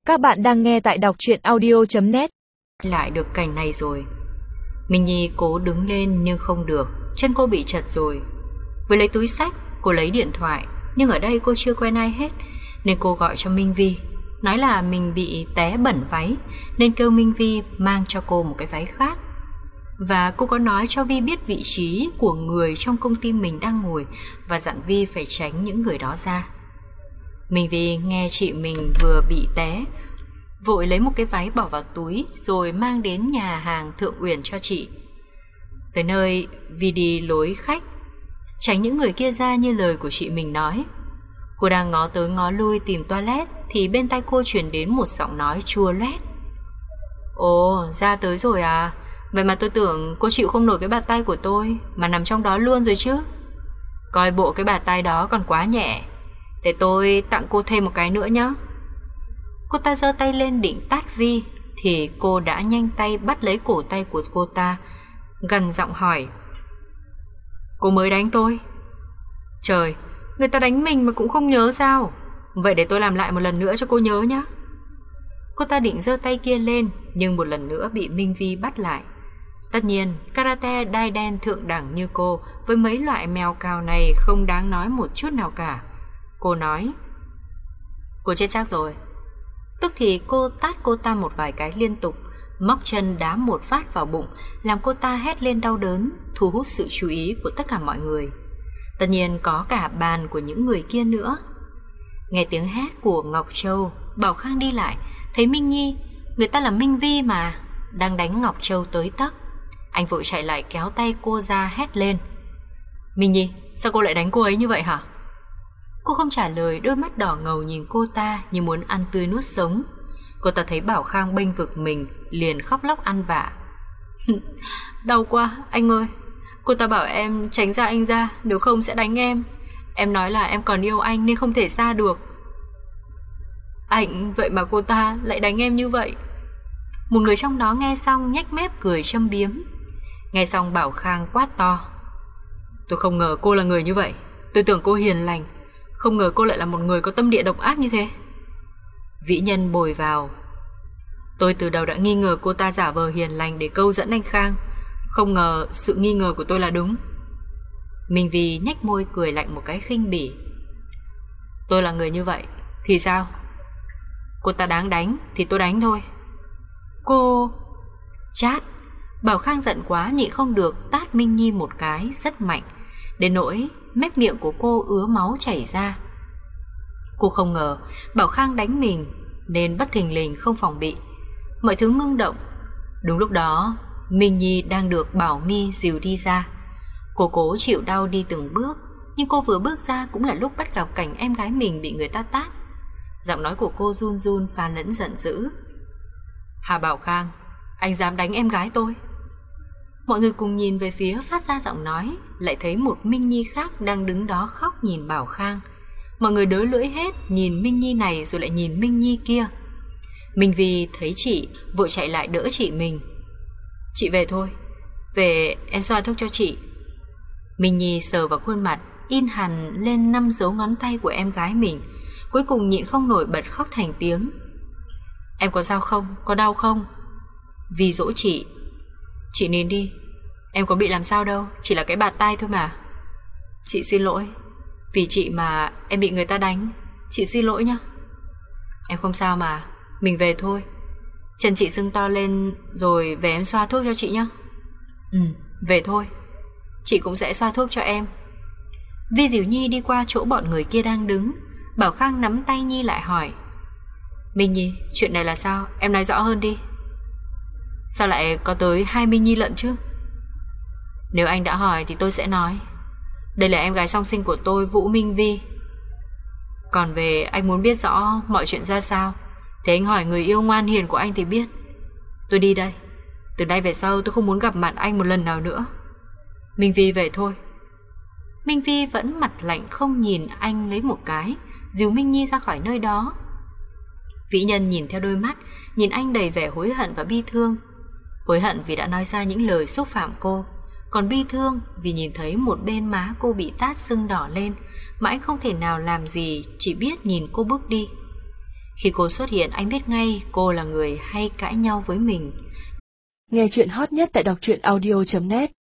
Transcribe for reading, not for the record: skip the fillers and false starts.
Các bạn đang nghe tại đọc truyện audio.net. Lại được cảnh này rồi. Minh Nhi cố đứng lên nhưng không được, chân cô bị chật rồi. Vừa lấy túi xách, cô lấy điện thoại, nhưng ở đây cô chưa quen ai hết, nên cô gọi cho Minh Vi, nói là mình bị té bẩn váy, nên kêu Minh Vi mang cho cô một cái váy khác. Và cô có nói cho Vi biết vị trí của người trong công ty mình đang ngồi và dặn Vi phải tránh những người đó ra. Minh Vi nghe chị mình vừa bị té, vội lấy một cái váy bỏ vào túi rồi mang đến nhà hàng Thượng Uyển cho chị. Tới nơi, Vi đi lối khách, tránh những người kia ra như lời của chị mình nói. Cô đang ngó tới ngó lui tìm toilet thì bên tai cô truyền đến một giọng nói chua loét. Ồ, ra tới rồi à? Vậy mà tôi tưởng cô chịu không nổi cái bạt tay của tôi mà nằm trong đó luôn rồi chứ. Coi bộ cái bạt tay đó còn quá nhẹ, để tôi tặng cô thêm một cái nữa nhé. Cô ta giơ tay lên định tát Vi thì cô đã nhanh tay bắt lấy cổ tay của cô ta, gằn giọng hỏi: Cô mới đánh tôi? Trời, người ta đánh mình mà cũng không nhớ sao? Vậy để tôi làm lại một lần nữa cho cô nhớ nhé. Cô ta định giơ tay kia lên, nhưng một lần nữa bị Minh Vi bắt lại. Tất nhiên, karate đai đen thượng đẳng như cô với mấy loại mèo cào này không đáng nói một chút nào cả. Cô nói: Cô chết chắc rồi. Tức thì cô tát cô ta một vài cái liên tục, móc chân đá một phát vào bụng, làm cô ta hét lên đau đớn, thu hút sự chú ý của tất cả mọi người. Tất nhiên có cả bàn của những người kia nữa. Nghe tiếng hét của Ngọc Châu, Bảo Khang đi lại, thấy Minh Nhi, người ta là Minh Vi mà, đang đánh Ngọc Châu tới tấp. Anh vội chạy lại kéo tay cô ra hét lên: Minh Nhi, sao cô lại đánh cô ấy như vậy hả? Cô không trả lời, đôi mắt đỏ ngầu nhìn cô ta như muốn ăn tươi nuốt sống. Cô ta thấy Bảo Khang bênh vực mình, liền khóc lóc ăn vạ. Đau quá, anh ơi. Cô ta bảo em tránh ra anh ra, nếu không sẽ đánh em. Em nói là em còn yêu anh nên không thể xa được. Anh, vậy mà cô ta lại đánh em như vậy. Một người trong đó nghe xong nhếch mép cười châm biếm. Nghe xong Bảo Khang quát to: Tôi không ngờ cô là người như vậy. Tôi tưởng cô hiền lành, không ngờ cô lại là một người có tâm địa độc ác như thế. Vĩ Nhân bồi vào: Tôi từ đầu đã nghi ngờ cô ta giả vờ hiền lành để câu dẫn anh Khang, không ngờ sự nghi ngờ của tôi là đúng. Minh Vi nhếch môi cười lạnh một cái khinh bỉ: Tôi là người như vậy thì sao? Cô ta đáng đánh thì tôi đánh thôi. Cô... Chát. Bảo Khang giận quá nhịn không được tát Minh Nhi một cái rất mạnh, đến nỗi mép miệng của cô ứa máu chảy ra. Cô không ngờ Bảo Khang đánh mình nên bất thình lình không phòng bị, mọi thứ ngưng động. Đúng lúc đó Minh Nhi đang được Bảo Mi dìu đi ra. Cô cố chịu đau đi từng bước, nhưng cô vừa bước ra cũng là lúc bắt gặp cảnh em gái mình bị người ta tát. Giọng nói của cô run run pha lẫn giận dữ: Hà Bảo Khang, anh dám đánh em gái tôi? Mọi người cùng nhìn về phía phát ra giọng nói, lại thấy một Minh Nhi khác đang đứng đó khóc nhìn Bảo Khang. Mọi người đớ lưỡi hết, nhìn Minh Nhi này rồi lại nhìn Minh Nhi kia. Minh Vi thấy chị, vội chạy lại đỡ chị mình: Chị về thôi, về em xoa thuốc cho chị. Minh Nhi sờ vào khuôn mặt in hằn lên 5 dấu ngón tay của em gái mình, cuối cùng nhịn không nổi bật khóc thành tiếng: Em có sao không? Có đau không? Vi dỗ chị: Chị nín đi, em có bị làm sao đâu, chỉ là cái bạt tay thôi mà. Chị xin lỗi, vì chị mà em bị người ta đánh, chị xin lỗi nhá. Em không sao mà, mình về thôi. Chân chị sưng to lên rồi, về em xoa thuốc cho chị nhá. Về thôi, chị cũng sẽ xoa thuốc cho em. Vi dìu Nhi đi qua chỗ bọn người kia đang đứng. Bảo Khang nắm tay Nhi lại hỏi: Minh Nhi, chuyện này là sao? Em nói rõ hơn đi. Sao lại có tới 2 Minh Nhi lận chứ? Nếu anh đã hỏi thì tôi sẽ nói. Đây là em gái song sinh của tôi, Vũ Minh Vi. Còn về anh muốn biết rõ mọi chuyện ra sao thì anh hỏi người yêu ngoan hiền của anh thì biết. Tôi đi đây. Từ nay về sau tôi không muốn gặp mặt anh một lần nào nữa. Minh Vi về thôi. Minh Vi vẫn mặt lạnh không nhìn anh lấy một cái, dìu Minh Nhi ra khỏi nơi đó. Vĩ Nhân nhìn theo đôi mắt, nhìn anh đầy vẻ hối hận và bi thương. Hối hận vì đã nói ra những lời xúc phạm cô, còn bi thương vì nhìn thấy một bên má cô bị tát sưng đỏ lên mà anh không thể nào làm gì, chỉ biết nhìn cô bước đi. Khi cô xuất hiện, anh biết ngay cô là người hay cãi nhau với mình. Nghe chuyện hot nhất tại đọc truyện audio.net